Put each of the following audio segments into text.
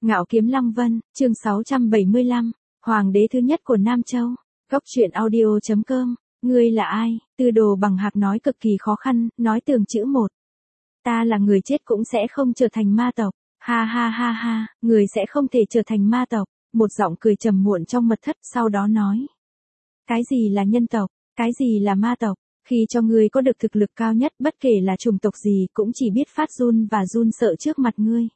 Ngạo Kiếm Lăng Vân, chương 675, Hoàng đế thứ nhất của Nam Châu. Góc truyện audio.com. Ngươi là ai? Tư Đồ Bằng Hạc nói cực kỳ khó khăn, nói từng chữ một. Ta là người chết cũng sẽ không trở thành ma tộc. Ha ha ha ha, người sẽ không thể trở thành ma tộc. Một giọng cười trầm muộn trong mật thất, sau đó nói. Cái gì là nhân tộc? Cái gì là ma tộc? Khi cho ngươi có được thực lực cao nhất, bất kể là chủng tộc gì cũng chỉ biết phát run và run sợ trước mặt ngươi.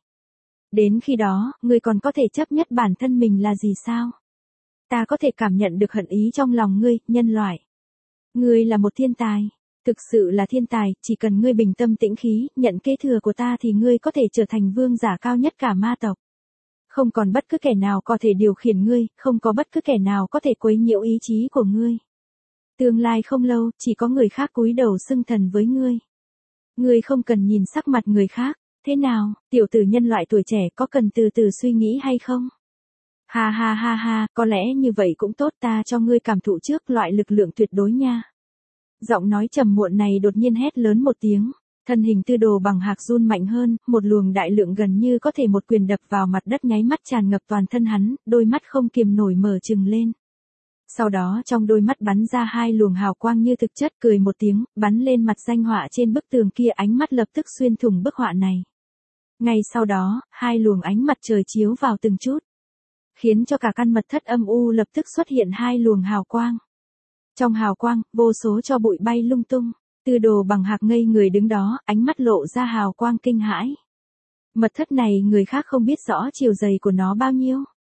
Đến khi đó, ngươi còn có thể chấp nhất bản thân mình là gì sao? Ta có thể cảm nhận được hận ý trong lòng ngươi, nhân loại. Ngươi là một thiên tài. Thực sự là thiên tài, chỉ cần ngươi bình tâm tĩnh khí, nhận kế thừa của ta thì ngươi có thể trở thành vương giả cao nhất cả ma tộc. Không còn bất cứ kẻ nào có thể điều khiển ngươi, không có bất cứ kẻ nào có thể quấy nhiễu ý chí của ngươi. Tương lai không lâu, chỉ có người khác cúi đầu xưng thần với ngươi. Ngươi không cần nhìn sắc mặt người khác. Thế nào, tiểu tử nhân loại tuổi trẻ có cần từ từ suy nghĩ hay không? Ha ha ha ha, có lẽ như vậy cũng tốt, ta cho ngươi cảm thụ trước loại lực lượng tuyệt đối nha. Giọng nói trầm muộn này đột nhiên hét lớn một tiếng, thân hình Tư Đồ Bằng Hạc run mạnh hơn, một luồng đại lượng gần như có thể một quyền đập vào mặt đất nháy mắt tràn ngập toàn thân hắn, đôi mắt không kiềm nổi mở trừng lên. Sau đó trong đôi mắt bắn ra hai luồng hào quang như thực chất, cười một tiếng, bắn lên mặt danh họa trên bức tường kia, ánh mắt lập tức xuyên thủng bức họa này. Ngay sau đó, hai luồng ánh mặt trời chiếu vào từng chút, khiến cho cả căn mật thất âm u lập tức xuất hiện hai luồng hào quang. Trong hào quang, vô số tro bụi bay lung tung, Tư Đồ Bằng Hạc ngây người đứng đó, ánh mắt lộ ra hào quang kinh hãi. Mật thất này người khác không biết rõ chiều dày của nó bao nhiêu.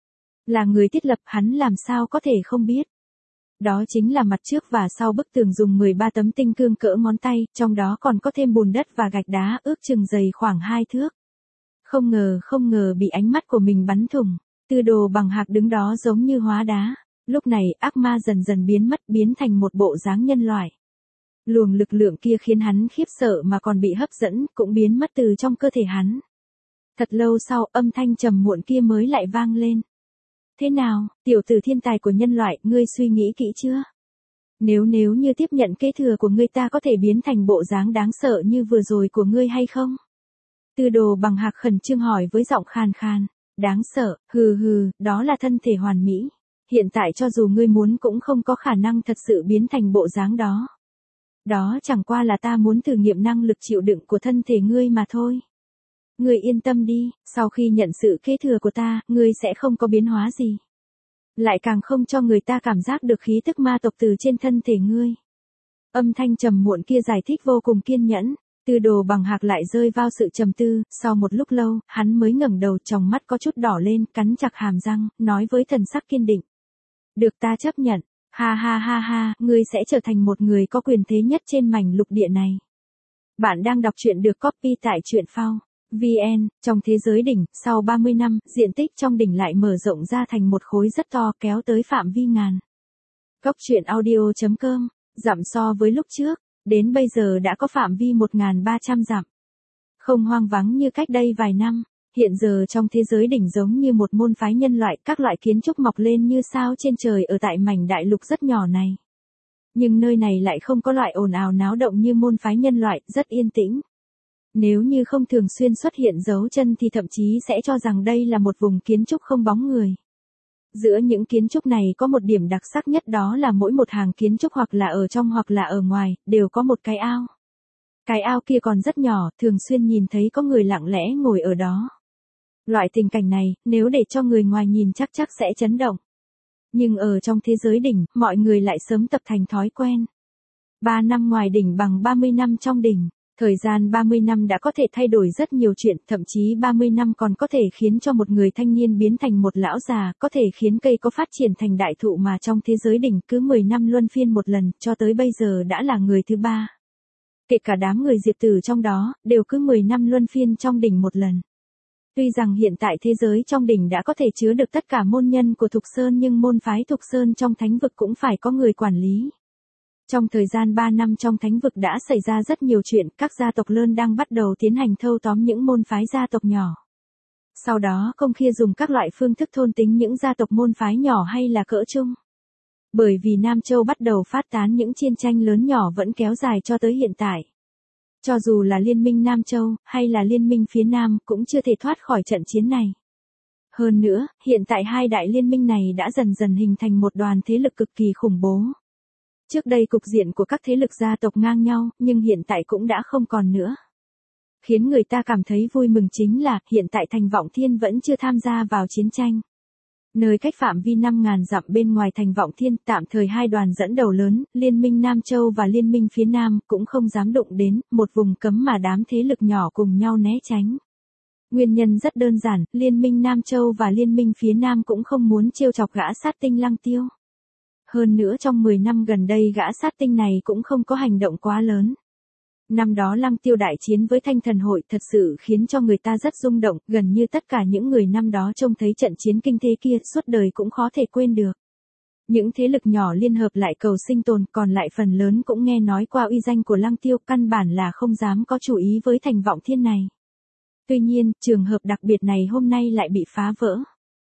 Là người thiết lập, hắn làm sao có thể không biết. Đó chính là mặt trước và sau bức tường dùng 13 tấm tinh cương cỡ ngón tay, trong đó còn có thêm bùn đất và gạch đá, ước chừng dày khoảng 2 thước. Không ngờ bị ánh mắt của mình bắn thủng. Tư Đồ Bằng Hạc đứng đó giống như hóa đá. Lúc này ác ma dần dần biến mất, biến thành một bộ dáng nhân loại. Luồng lực lượng kia khiến hắn khiếp sợ mà còn bị hấp dẫn, cũng biến mất từ trong cơ thể hắn. Thật lâu sau, âm thanh trầm muộn kia mới lại vang lên. Thế nào, tiểu tử thiên tài của nhân loại, ngươi suy nghĩ kỹ chưa? Nếu như tiếp nhận kế thừa của ngươi, ta có thể biến thành bộ dáng đáng sợ như vừa rồi của ngươi hay không? Tư Đồ Bằng Hạc khẩn trương hỏi với giọng khàn khàn. Đáng sợ, hừ, đó là thân thể hoàn mỹ. Hiện tại cho dù ngươi muốn cũng không có khả năng thật sự biến thành bộ dáng đó. Đó chẳng qua là ta muốn thử nghiệm năng lực chịu đựng của thân thể ngươi mà thôi. Ngươi yên tâm đi, sau khi nhận sự kế thừa của ta, ngươi sẽ không có biến hóa gì. Lại càng không cho người ta cảm giác được khí tức ma tộc từ trên thân thể ngươi. Âm thanh trầm muộn kia giải thích vô cùng kiên nhẫn. Tư Đồ Bằng Hạc lại rơi vào sự trầm tư, sau một lúc lâu, hắn mới ngẩng đầu, trong mắt có chút đỏ lên, cắn chặt hàm răng, nói với thần sắc kiên định. Được, ta chấp nhận. Ha ha ha ha, ngươi sẽ trở thành một người có quyền thế nhất trên mảnh lục địa này. Bạn đang đọc truyện được copy tại truyện phao VN. Trong thế giới đỉnh, sau 30 năm, diện tích trong đỉnh lại mở rộng ra thành một khối rất to, kéo tới phạm vi ngàn. Góc truyện audio.com. Dặm so với lúc trước, đến bây giờ đã có phạm vi 1.300 dặm. Không hoang vắng như cách đây vài năm. Hiện giờ trong thế giới đỉnh giống như một môn phái nhân loại, các loại kiến trúc mọc lên như sao trên trời ở tại mảnh đại lục rất nhỏ này. Nhưng nơi này lại không có loại ồn ào náo động như môn phái nhân loại, rất yên tĩnh. Nếu như không thường xuyên xuất hiện dấu chân thì thậm chí sẽ cho rằng đây là một vùng kiến trúc không bóng người. Giữa những kiến trúc này có một điểm đặc sắc nhất, đó là mỗi một hàng kiến trúc hoặc là ở trong hoặc là ở ngoài, đều có một cái ao. Cái ao kia còn rất nhỏ, thường xuyên nhìn thấy có người lặng lẽ ngồi ở đó. Loại tình cảnh này, nếu để cho người ngoài nhìn chắc sẽ chấn động. Nhưng ở trong thế giới đỉnh, mọi người lại sớm tập thành thói quen. 3 năm ngoài đỉnh bằng 30 năm trong đỉnh. Thời gian 30 năm đã có thể thay đổi rất nhiều chuyện, thậm chí 30 năm còn có thể khiến cho một người thanh niên biến thành một lão già, có thể khiến cây có phát triển thành đại thụ, mà trong thế giới đỉnh cứ 10 năm luân phiên một lần, cho tới bây giờ đã là người thứ 3. Kể cả đám người Diệp Tử trong đó, đều cứ 10 năm luân phiên trong đỉnh một lần. Tuy rằng hiện tại thế giới trong đỉnh đã có thể chứa được tất cả môn nhân của Thục Sơn, nhưng môn phái Thục Sơn trong thánh vực cũng phải có người quản lý. Trong thời gian 3 năm trong thánh vực đã xảy ra rất nhiều chuyện, các gia tộc lớn đang bắt đầu tiến hành thâu tóm những môn phái gia tộc nhỏ. Sau đó công khai dùng các loại phương thức thôn tính những gia tộc môn phái nhỏ hay là cỡ trung. Bởi vì Nam Châu bắt đầu phát tán, những chiến tranh lớn nhỏ vẫn kéo dài cho tới hiện tại. Cho dù là Liên minh Nam Châu, hay là Liên minh phía Nam, cũng chưa thể thoát khỏi trận chiến này. Hơn nữa, hiện tại hai đại liên minh này đã dần dần hình thành một đoàn thế lực cực kỳ khủng bố. Trước đây cục diện của các thế lực gia tộc ngang nhau, nhưng hiện tại cũng đã không còn nữa. Khiến người ta cảm thấy vui mừng chính là, hiện tại Thành Vọng Thiên vẫn chưa tham gia vào chiến tranh. Nơi cách phạm vi 5.000 dặm bên ngoài Thành Vọng Thiên, tạm thời hai đoàn dẫn đầu lớn, Liên minh Nam Châu và Liên minh phía Nam, cũng không dám đụng đến, một vùng cấm mà đám thế lực nhỏ cùng nhau né tránh. Nguyên nhân rất đơn giản, Liên minh Nam Châu và Liên minh phía Nam cũng không muốn trêu chọc gã sát tinh Lăng Tiêu. Hơn nữa trong 10 năm gần đây gã sát tinh này cũng không có hành động quá lớn. Năm đó Lăng Tiêu đại chiến với Thanh Thần Hội thật sự khiến cho người ta rất rung động, gần như tất cả những người năm đó trông thấy trận chiến kinh thế kia suốt đời cũng khó thể quên được. Những thế lực nhỏ liên hợp lại cầu sinh tồn, còn lại phần lớn cũng nghe nói qua uy danh của Lăng Tiêu, căn bản là không dám có chủ ý với Thành Vọng Thiên này. Tuy nhiên, trường hợp đặc biệt này hôm nay lại bị phá vỡ.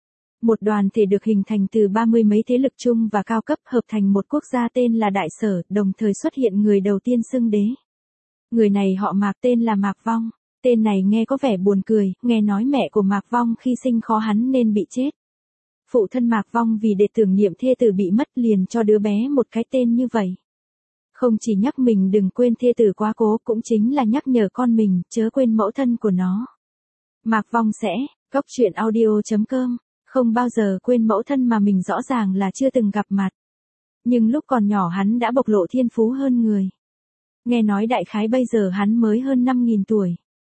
Một đoàn thể được hình thành từ 30 mấy thế lực chung và cao cấp hợp thành một quốc gia tên là Đại Sở, đồng thời xuất hiện người đầu tiên xưng đế. Người này họ Mạc, tên là Mạc Vong. Tên này nghe có vẻ buồn cười, nghe nói mẹ của Mạc Vong khi sinh khó hắn nên bị chết. Phụ thân Mạc Vong vì để tưởng niệm thê tử bị mất liền cho đứa bé một cái tên như vậy. Không chỉ nhắc mình đừng quên thê tử quá cố, cũng chính là nhắc nhở con mình chớ quên mẫu thân của nó. Mạc Vong sẽ, goctruyện.audio.com, không bao giờ quên mẫu thân mà mình rõ ràng là chưa từng gặp mặt. Nhưng lúc còn nhỏ hắn đã bộc lộ thiên phú hơn người. Nghe nói đại khái bây giờ hắn mới hơn 5.000 tuổi.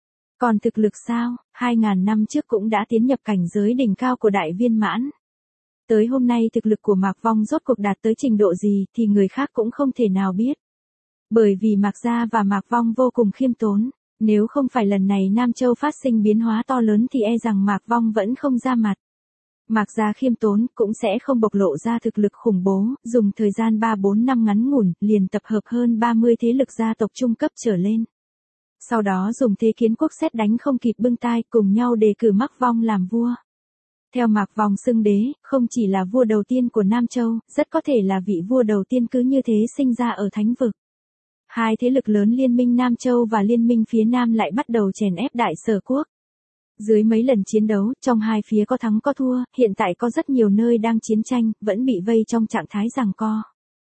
Còn thực lực sao, 2.000 năm trước cũng đã tiến nhập cảnh giới đỉnh cao của đại viên mãn. Tới hôm nay thực lực của Mạc Vong rốt cuộc đạt tới trình độ gì thì người khác cũng không thể nào biết. Bởi vì Mạc Gia và Mạc Vong vô cùng khiêm tốn. Nếu không phải lần này Nam Châu phát sinh biến hóa to lớn thì e rằng Mạc Vong vẫn không ra mặt. Mạc Gia khiêm tốn cũng sẽ không bộc lộ ra thực lực khủng bố, dùng thời gian 3-4 năm ngắn ngủn, liền tập hợp hơn 30 thế lực gia tộc trung cấp trở lên. Sau đó dùng thế kiến quốc sét đánh không kịp bưng tai, cùng nhau đề cử Mạc Vong làm vua. Theo Mạc Vong xưng đế, không chỉ là vua đầu tiên của Nam Châu, rất có thể là vị vua đầu tiên cứ như thế sinh ra ở Thánh Vực. Hai thế lực lớn Liên minh Nam Châu và Liên minh phía Nam lại bắt đầu chèn ép Đại Sở quốc. Dưới mấy lần chiến đấu, trong hai phía có thắng có thua, hiện tại có rất nhiều nơi đang chiến tranh, vẫn bị vây trong trạng thái giằng co.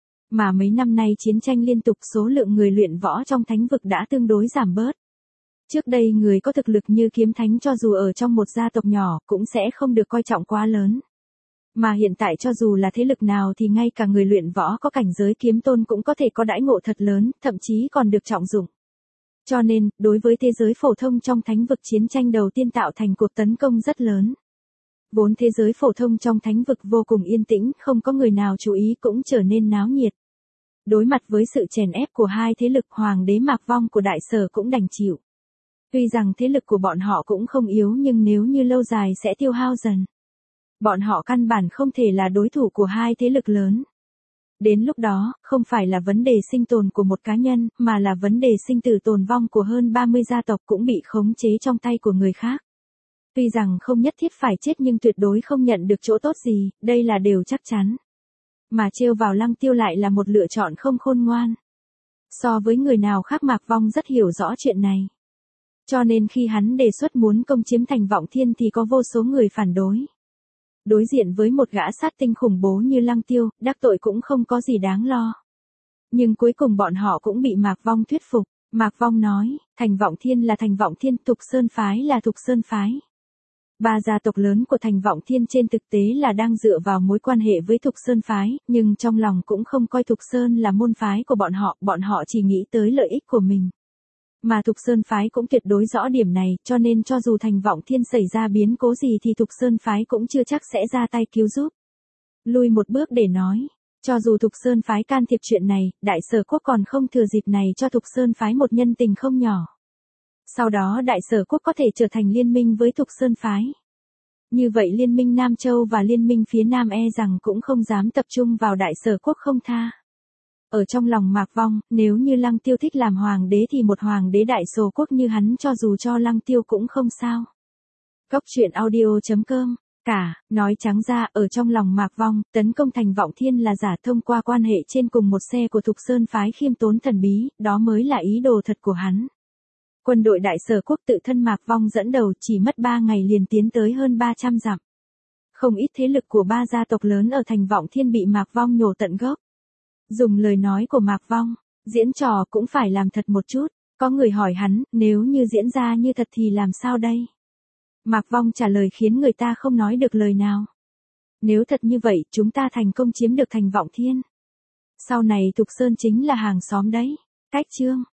Mà mấy năm nay chiến tranh liên tục, số lượng người luyện võ trong Thánh Vực đã tương đối giảm bớt. Trước đây người có thực lực như Kiếm Thánh cho dù ở trong một gia tộc nhỏ, cũng sẽ không được coi trọng quá lớn. Mà hiện tại cho dù là thế lực nào thì ngay cả người luyện võ có cảnh giới kiếm tôn cũng có thể có đãi ngộ thật lớn, thậm chí còn được trọng dụng. Cho nên, đối với thế giới phổ thông trong Thánh Vực, chiến tranh đầu tiên tạo thành cuộc tấn công rất lớn. Vốn thế giới phổ thông trong Thánh Vực vô cùng yên tĩnh, không có người nào chú ý cũng trở nên náo nhiệt. Đối mặt với sự chèn ép của hai thế lực, Hoàng đế Mạc Vong của Đại Sở cũng đành chịu. Tuy rằng thế lực của bọn họ cũng không yếu nhưng nếu như lâu dài sẽ tiêu hao dần. Bọn họ căn bản không thể là đối thủ của hai thế lực lớn. Đến lúc đó, không phải là vấn đề sinh tồn của một cá nhân, mà là vấn đề sinh tử tồn vong của hơn 30 gia tộc cũng bị khống chế trong tay của người khác. Tuy rằng không nhất thiết phải chết nhưng tuyệt đối không nhận được chỗ tốt gì, đây là điều chắc chắn. Mà trêu vào Lăng Tiêu lại là một lựa chọn không khôn ngoan. So với người nào khác Mạc Vong rất hiểu rõ chuyện này. Cho nên khi hắn đề xuất muốn công chiếm Thành Vọng Thiên thì có vô số người phản đối. Đối diện với một gã sát tinh khủng bố như Lăng Tiêu, đắc tội cũng không có gì đáng lo. Nhưng cuối cùng bọn họ cũng bị Mạc Vong thuyết phục. Mạc Vong nói, Thành Vọng Thiên là Thành Vọng Thiên, Thục Sơn Phái là Thục Sơn Phái. Ba gia tộc lớn của Thành Vọng Thiên trên thực tế là đang dựa vào mối quan hệ với Thục Sơn Phái, nhưng trong lòng cũng không coi Thục Sơn là môn phái của bọn họ chỉ nghĩ tới lợi ích của mình. Mà Thục Sơn Phái cũng tuyệt đối rõ điểm này, cho nên cho dù Thành Vọng Thiên xảy ra biến cố gì thì Thục Sơn Phái cũng chưa chắc sẽ ra tay cứu giúp. Lui một bước để nói, cho dù Thục Sơn Phái can thiệp chuyện này, Đại Sở Quốc còn không thừa dịp này cho Thục Sơn Phái một nhân tình không nhỏ. Sau đó Đại Sở Quốc có thể trở thành liên minh với Thục Sơn Phái. Như vậy Liên minh Nam Châu và Liên minh phía Nam e rằng cũng không dám tập trung vào Đại Sở Quốc không tha. Ở trong lòng Mạc Vong, nếu như Lăng Tiêu thích làm hoàng đế thì một hoàng đế Đại Sở Quốc như hắn cho dù cho Lăng Tiêu cũng không sao. Goctruyện.audio.com. Nói trắng ra, ở trong lòng Mạc Vong, tấn công Thành Vọng Thiên là giả thông qua quan hệ trên cùng một xe của Thục Sơn Phái khiêm tốn thần bí, đó mới là ý đồ thật của hắn. Quân đội Đại Sở Quốc tự thân Mạc Vong dẫn đầu chỉ mất 3 ngày liền tiến tới hơn 300 dặm. Không ít thế lực của ba gia tộc lớn ở thành Vọng Thiên bị Mạc Vong nhổ tận gốc. Dùng lời nói của Mạc Vong, diễn trò cũng phải làm thật một chút. Có người hỏi hắn, nếu như diễn ra như thật thì làm sao đây? Mạc Vong trả lời khiến người ta không nói được lời nào. Nếu thật như vậy, chúng ta thành công chiếm được thành Vọng Thiên. Sau này Thục Sơn chính là hàng xóm đấy. Cách chương